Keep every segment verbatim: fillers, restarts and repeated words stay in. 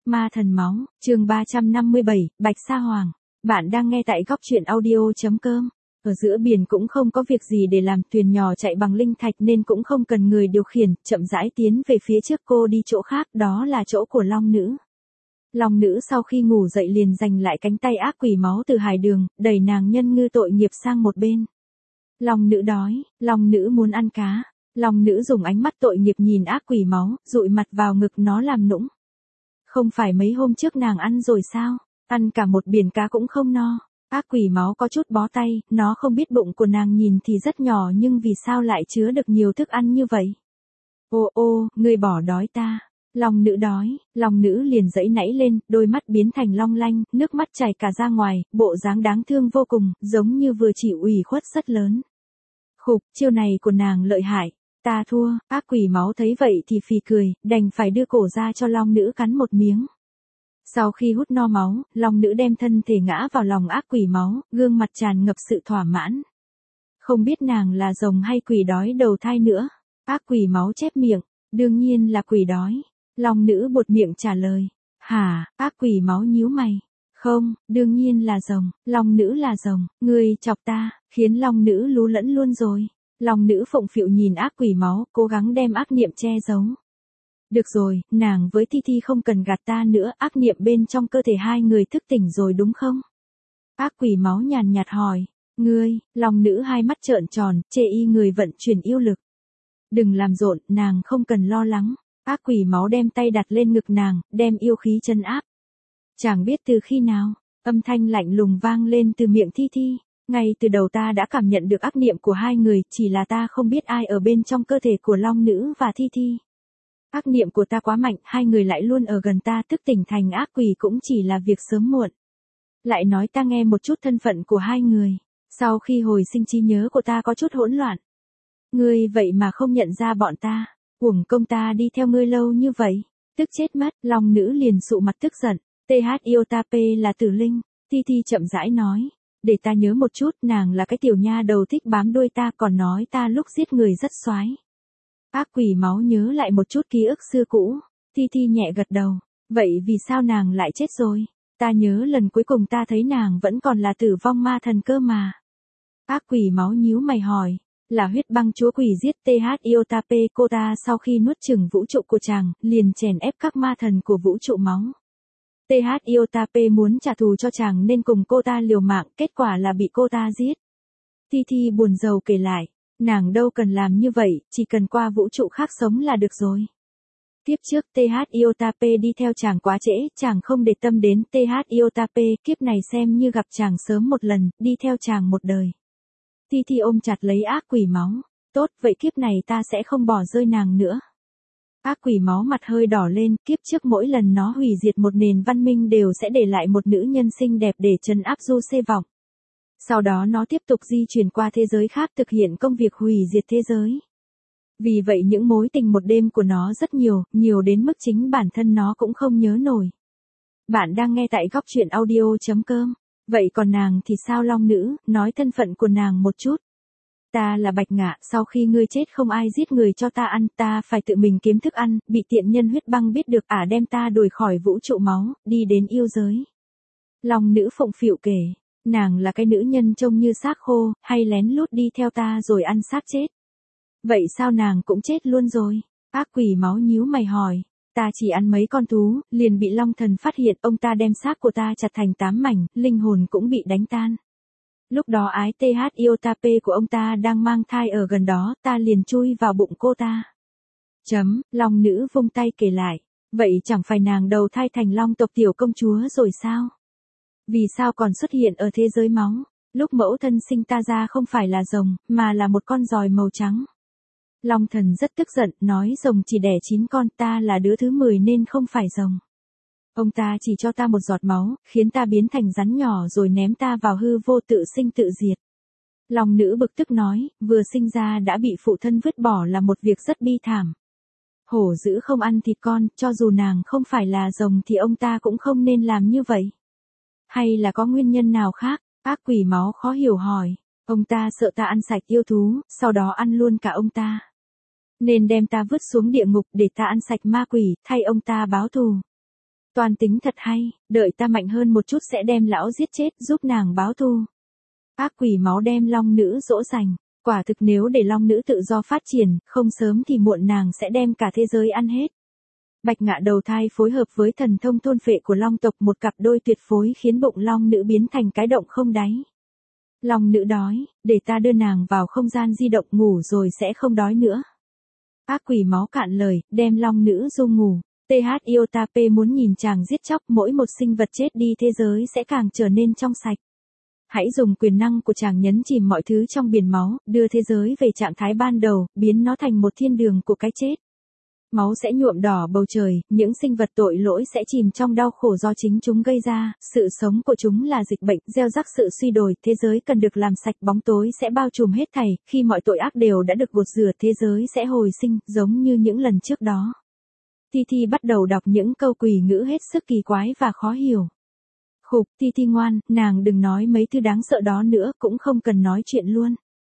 Ma thần máu, chương ba trăm năm mươi bảy, Bạch Sa Hoàng. Bạn đang nghe tại góc truyện audio.com. Ở giữa biển cũng không có việc gì để làm, thuyền nhỏ chạy bằng linh thạch nên cũng không cần người điều khiển, chậm rãi tiến về phía trước. Cô đi chỗ khác, đó là chỗ của Long Nữ. Long Nữ sau khi ngủ dậy liền giành lại cánh tay ác quỷ máu từ Hải Đường, đẩy nàng nhân ngư tội nghiệp sang một bên. Long Nữ đói, Long Nữ muốn ăn cá. Long Nữ dùng ánh mắt tội nghiệp nhìn ác quỷ máu, dụi mặt vào ngực nó làm nũng. Không phải mấy hôm trước nàng ăn rồi sao? Ăn cả một biển cá cũng không no. Ác quỷ máu có chút bó tay, nó không biết bụng của nàng nhìn thì rất nhỏ nhưng vì sao lại chứa được nhiều thức ăn như vậy? Ô ô, ngươi bỏ đói ta. Long Nữ đói, Long Nữ liền giãy nảy lên, đôi mắt biến thành long lanh, nước mắt chảy cả ra ngoài, bộ dáng đáng thương vô cùng, giống như vừa chịu ủy khuất rất lớn. Khục, chiêu này của nàng lợi hại. Ta thua. Ác quỷ máu thấy vậy thì phì cười, đành phải đưa cổ ra cho Long Nữ cắn một miếng. Sau khi hút no máu, Long Nữ đem thân thể ngã vào lòng ác quỷ máu, gương mặt tràn ngập sự thỏa mãn. Không biết nàng là rồng hay quỷ đói đầu thai nữa. Ác quỷ máu chép miệng, đương nhiên là quỷ đói. Long Nữ buột miệng trả lời. Hả? Ác quỷ máu nhíu mày. Không, đương nhiên là rồng. Long Nữ là rồng. Ngươi chọc ta, khiến Long Nữ lú lẫn luôn rồi. Long Nữ phụng phịu nhìn ác quỷ máu, cố gắng đem ác niệm che giấu. Được rồi, nàng với Thi Thi không cần gạt ta nữa, ác niệm bên trong cơ thể hai người thức tỉnh rồi đúng không? Ác quỷ máu nhàn nhạt hỏi. Ngươi, Long Nữ hai mắt trợn tròn, chê y người vận chuyển yêu lực. Đừng làm rộn, nàng không cần lo lắng. Ác quỷ máu đem tay đặt lên ngực nàng, đem yêu khí trấn áp. Chẳng biết từ khi nào, âm thanh lạnh lùng vang lên từ miệng Thi Thi. Ngay từ đầu ta đã cảm nhận được ác niệm của hai người, chỉ là ta không biết ai ở bên trong cơ thể của Long Nữ và Thi Thi. Ác niệm của ta quá mạnh, hai người lại luôn ở gần ta, thức tỉnh thành ác quỷ cũng chỉ là việc sớm muộn. Lại nói ta nghe một chút thân phận của hai người. Sau khi hồi sinh trí nhớ của ta có chút hỗn loạn. Ngươi vậy mà không nhận ra bọn ta. Uổng công ta đi theo ngươi lâu như vậy. Tức chết mất, Long Nữ liền sụ mặt tức giận. tê hát Iota P là tử linh. Thi Thi chậm rãi nói. Để ta nhớ một chút, nàng là cái tiểu nha đầu thích bám đuôi ta, còn nói ta lúc giết người rất xoái. Ác quỷ máu nhớ lại một chút ký ức xưa cũ. Thi Thi nhẹ gật đầu. Vậy vì sao nàng lại chết rồi? Ta nhớ lần cuối cùng ta thấy nàng vẫn còn là tử vong ma thần cơ mà. Ác quỷ máu nhíu mày hỏi. Là huyết băng chúa quỷ giết tê hát Iota P. Cô ta sau khi nuốt chửng vũ trụ của chàng, liền chèn ép các ma thần của vũ trụ máu. tê hát Iota P muốn trả thù cho chàng nên cùng cô ta liều mạng, kết quả là bị cô ta giết. Thi Thi buồn rầu kể lại, nàng đâu cần làm như vậy, chỉ cần qua vũ trụ khác sống là được rồi. Tiếp trước tê hát Iota P đi theo chàng quá trễ, chàng không để tâm đến tê hát Iota P, kiếp này xem như gặp chàng sớm một lần, đi theo chàng một đời. Thi Thi ôm chặt lấy ác quỷ máu, tốt vậy kiếp này ta sẽ không bỏ rơi nàng nữa. Ác quỷ máu mặt hơi đỏ lên, kiếp trước mỗi lần nó hủy diệt một nền văn minh đều sẽ để lại một nữ nhân xinh đẹp để trấn áp du xê vọng. Sau đó nó tiếp tục di chuyển qua thế giới khác thực hiện công việc hủy diệt thế giới. Vì vậy những mối tình một đêm của nó rất nhiều, nhiều đến mức chính bản thân nó cũng không nhớ nổi. Bạn đang nghe tại góc truyện audio.com. Vậy còn nàng thì sao? Long Nữ, nói thân phận của nàng một chút. Ta là Bạch Ngạ, sau khi ngươi chết không ai giết người cho ta ăn, ta phải tự mình kiếm thức ăn, bị tiện nhân huyết băng biết được ả đem ta đuổi khỏi vũ trụ máu, đi đến yêu giới. Long Nữ phụng phịu kể, nàng là cái nữ nhân trông như xác khô, hay lén lút đi theo ta rồi ăn xác chết. Vậy sao nàng cũng chết luôn rồi? Ác quỷ máu nhíu mày hỏi. Ta chỉ ăn mấy con thú, liền bị Long Thần phát hiện, ông ta đem xác của ta chặt thành tám mảnh, linh hồn cũng bị đánh tan. Lúc đó ái tê hát Iota P của ông ta đang mang thai ở gần đó, ta liền chui vào bụng cô ta. Chấm, Long Nữ vung tay kể lại. Vậy chẳng phải nàng đầu thai thành Long tộc tiểu công chúa rồi sao? Vì sao còn xuất hiện ở thế giới máu? Lúc mẫu thân sinh ta ra không phải là rồng, mà là một con giòi màu trắng. Long Thần rất tức giận, nói rồng chỉ đẻ chín con, ta là đứa thứ mười nên không phải rồng. Ông ta chỉ cho ta một giọt máu, khiến ta biến thành rắn nhỏ rồi ném ta vào hư vô tự sinh tự diệt. Long Nữ bực tức nói, vừa sinh ra đã bị phụ thân vứt bỏ là một việc rất bi thảm. Hổ dữ không ăn thịt con, cho dù nàng không phải là rồng thì ông ta cũng không nên làm như vậy. Hay là có nguyên nhân nào khác? Ác quỷ máu khó hiểu hỏi. Ông ta sợ ta ăn sạch yêu thú, sau đó ăn luôn cả ông ta. Nên đem ta vứt xuống địa ngục để ta ăn sạch ma quỷ, thay ông ta báo thù. Toan tính thật hay, đợi ta mạnh hơn một chút sẽ đem lão giết chết, giúp nàng báo thù. Ác quỷ máu đem long nữ dỗ dành, quả thực nếu để long nữ tự do phát triển, không sớm thì muộn nàng sẽ đem cả thế giới ăn hết. Bạch ngạ đầu thai phối hợp với thần thông thôn phệ của long tộc, một cặp đôi tuyệt phối khiến bụng long nữ biến thành cái động không đáy. Long nữ đói, để ta đưa nàng vào không gian di động ngủ rồi sẽ không đói nữa. Ác quỷ máu cạn lời, đem long nữ du ngủ. tê hát Iota P muốn nhìn chàng giết chóc mỗi một sinh vật chết đi thế giới sẽ càng trở nên trong sạch. Hãy dùng quyền năng của chàng nhấn chìm mọi thứ trong biển máu, đưa thế giới về trạng thái ban đầu, biến nó thành một thiên đường của cái chết. Máu sẽ nhuộm đỏ bầu trời, những sinh vật tội lỗi sẽ chìm trong đau khổ do chính chúng gây ra, sự sống của chúng là dịch bệnh, gieo rắc sự suy đồi, thế giới cần được làm sạch, bóng tối sẽ bao trùm hết thảy, khi mọi tội ác đều đã được gột rửa, thế giới sẽ hồi sinh, giống như những lần trước đó. Thi Thi bắt đầu đọc những câu quỷ ngữ hết sức kỳ quái và khó hiểu. Khục, Thi Thi ngoan, nàng đừng nói mấy thứ đáng sợ đó nữa, cũng không cần nói chuyện luôn.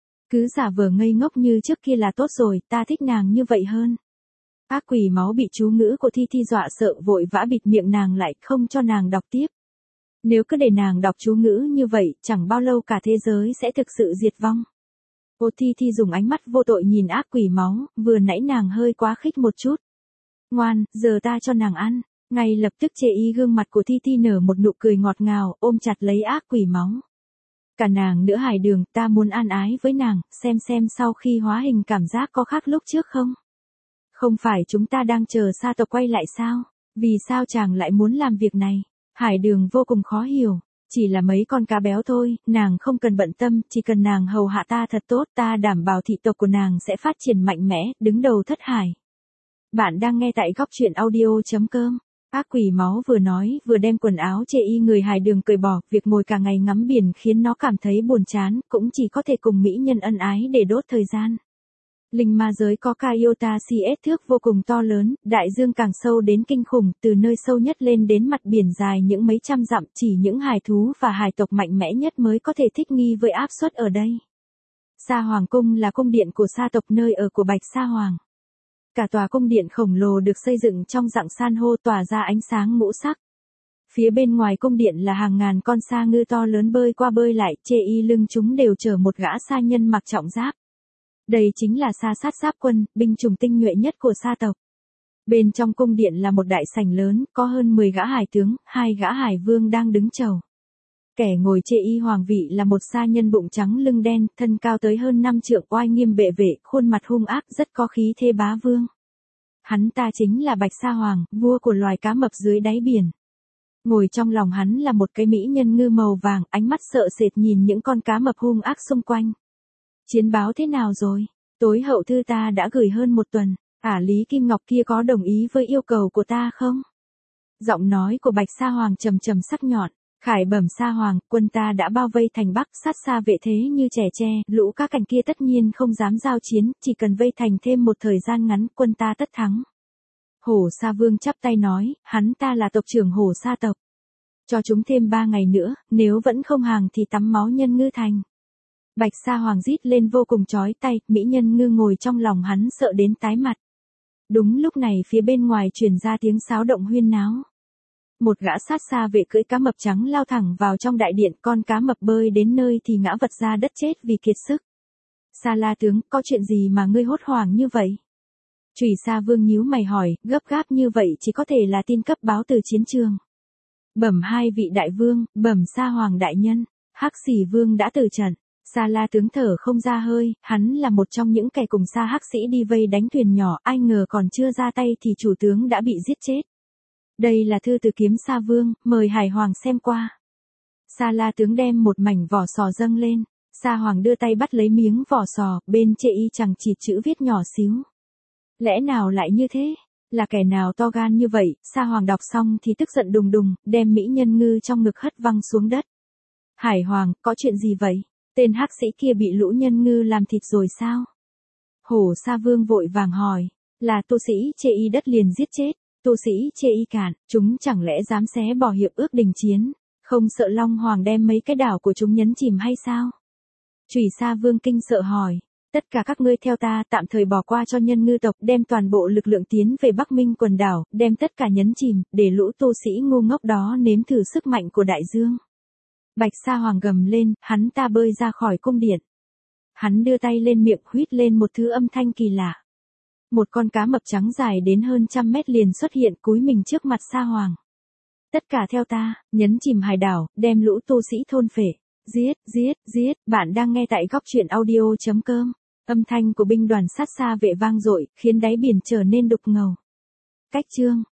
Cứ giả vờ ngây ngốc như trước kia là tốt rồi, ta thích nàng như vậy hơn. Ác quỷ máu bị chú ngữ của Thi Thi dọa sợ, vội vã bịt miệng nàng lại, không cho nàng đọc tiếp. Nếu cứ để nàng đọc chú ngữ như vậy, chẳng bao lâu cả thế giới sẽ thực sự diệt vong. Ô Thi Thi dùng ánh mắt vô tội nhìn ác quỷ máu, vừa nãy nàng hơi quá khích một chút. Ngoan, giờ ta cho nàng ăn. Ngay lập tức chê ý gương mặt của Thi Thi nở một nụ cười ngọt ngào, ôm chặt lấy ác quỷ máu. Cả nàng nữa Hải Đường, ta muốn an ái với nàng, xem xem sau khi hóa hình cảm giác có khác lúc trước không? Không phải chúng ta đang chờ Sa tộc quay lại sao? Vì sao chàng lại muốn làm việc này? Hải Đường vô cùng khó hiểu. Chỉ là mấy con cá béo thôi, nàng không cần bận tâm, chỉ cần nàng hầu hạ ta thật tốt, ta đảm bảo thị tộc của nàng sẽ phát triển mạnh mẽ, đứng đầu thất hải. Bạn đang nghe tại góc truyện audio chấm com. Ác quỷ máu vừa nói, vừa đem quần áo chê y người Hải Đường cởi bỏ, việc ngồi cả ngày ngắm biển khiến nó cảm thấy buồn chán, cũng chỉ có thể cùng mỹ nhân ân ái để đốt thời gian. Linh ma giới có ca Iota xê ét thước vô cùng to lớn, đại dương càng sâu đến kinh khủng, từ nơi sâu nhất lên đến mặt biển dài những mấy trăm dặm, chỉ những hải thú và hải tộc mạnh mẽ nhất mới có thể thích nghi với áp suất ở đây. Sa Hoàng cung là cung điện của Sa tộc, nơi ở của Bạch Sa Hoàng. Cả tòa cung điện khổng lồ được xây dựng trong dạng san hô tỏa ra ánh sáng ngũ sắc. Phía bên ngoài cung điện là hàng ngàn con sa ngư to lớn bơi qua bơi lại, chê y lưng chúng đều chở một gã sa nhân mặc trọng giáp. Đây chính là Sa sát giáp quân, binh chủng tinh nhuệ nhất của Sa tộc. Bên trong cung điện là một đại sảnh lớn, có hơn mười gã hải tướng, hai gã hải vương đang đứng chầu. Kẻ ngồi chê y hoàng vị là một sa nhân bụng trắng lưng đen, thân cao tới hơn năm trượng, oai nghiêm bệ vệ, khuôn mặt hung ác, rất có khí thế bá vương. Hắn ta chính là Bạch Sa Hoàng, vua của loài cá mập dưới đáy biển. Ngồi trong lòng hắn là một cái mỹ nhân ngư màu vàng, ánh mắt sợ sệt nhìn những con cá mập hung ác xung quanh. Chiến báo thế nào rồi? Tối hậu thư ta đã gửi hơn một tuần, ả Lý Kim Ngọc kia có đồng ý với yêu cầu của ta không? Giọng nói của Bạch Sa Hoàng trầm trầm sắc nhọn. Khải bẩm Sa Hoàng, quân ta đã bao vây thành Bắc, sát Sa vệ thế như trẻ tre, lũ các cảnh kia tất nhiên không dám giao chiến, chỉ cần vây thành thêm một thời gian ngắn, quân ta tất thắng. Hổ Sa Vương chắp tay nói, hắn ta là tộc trưởng Hổ Sa tộc. Cho chúng thêm ba ngày nữa, nếu vẫn không hàng thì tắm máu nhân ngư thành. Bạch Sa Hoàng rít lên vô cùng chói tai, mỹ nhân ngư ngồi trong lòng hắn sợ đến tái mặt. Đúng lúc này phía bên ngoài truyền ra tiếng sáo động huyên náo. Một gã sát sa vệ cưỡi cá mập trắng lao thẳng vào trong đại điện, con cá mập bơi đến nơi thì ngã vật ra đất chết vì kiệt sức. Sa La tướng, có chuyện gì mà ngươi hốt hoảng như vậy? Chủy Sa Vương nhíu mày hỏi, gấp gáp như vậy chỉ có thể là tin cấp báo từ chiến trường. Bẩm hai vị đại vương, bẩm Sa Hoàng đại nhân, Hắc Xỉ Vương đã từ trận. Sa La tướng thở không ra hơi, hắn là một trong những kẻ cùng Sa Hắc sĩ đi vây đánh thuyền nhỏ, ai ngờ còn chưa ra tay thì chủ tướng đã bị giết chết. Đây là thư từ Kiếm Sa Vương, mời Hải Hoàng xem qua. Sa La tướng đem một mảnh vỏ sò dâng lên, Sa Hoàng đưa tay bắt lấy miếng vỏ sò, bên chê y chẳng chỉ chữ viết nhỏ xíu. Lẽ nào lại như thế? Là kẻ nào to gan như vậy? Sa Hoàng đọc xong thì tức giận đùng đùng, đem mỹ nhân ngư trong ngực hất văng xuống đất. Hải Hoàng, có chuyện gì vậy? Tên hắc sĩ kia bị lũ nhân ngư làm thịt rồi sao? Hổ Sa Vương vội vàng hỏi, là tu sĩ chê y đất liền giết chết. Tu sĩ chê y cản, chúng chẳng lẽ dám xé bỏ hiệp ước đình chiến, không sợ Long Hoàng đem mấy cái đảo của chúng nhấn chìm hay sao? Chủy Sa Vương kinh sợ hỏi, Tất cả các ngươi theo ta, tạm thời bỏ qua cho nhân ngư tộc, đem toàn bộ lực lượng tiến về Bắc Minh quần đảo, đem tất cả nhấn chìm, để lũ tu sĩ ngu ngốc đó nếm thử sức mạnh của đại dương. Bạch Sa Hoàng gầm lên, hắn ta bơi ra khỏi cung điện. Hắn đưa tay lên miệng huýt lên một thứ âm thanh kỳ lạ. Một con cá mập trắng dài đến hơn trăm mét liền xuất hiện cúi mình trước mặt Sa Hoàng. Tất cả theo ta, nhấn chìm hải đảo, đem lũ tu sĩ thôn phệ. Giết, giết, giết, bạn đang nghe tại góc truyện audio.com. Âm thanh của binh đoàn sát xa vệ vang dội, khiến đáy biển trở nên đục ngầu. Cách chương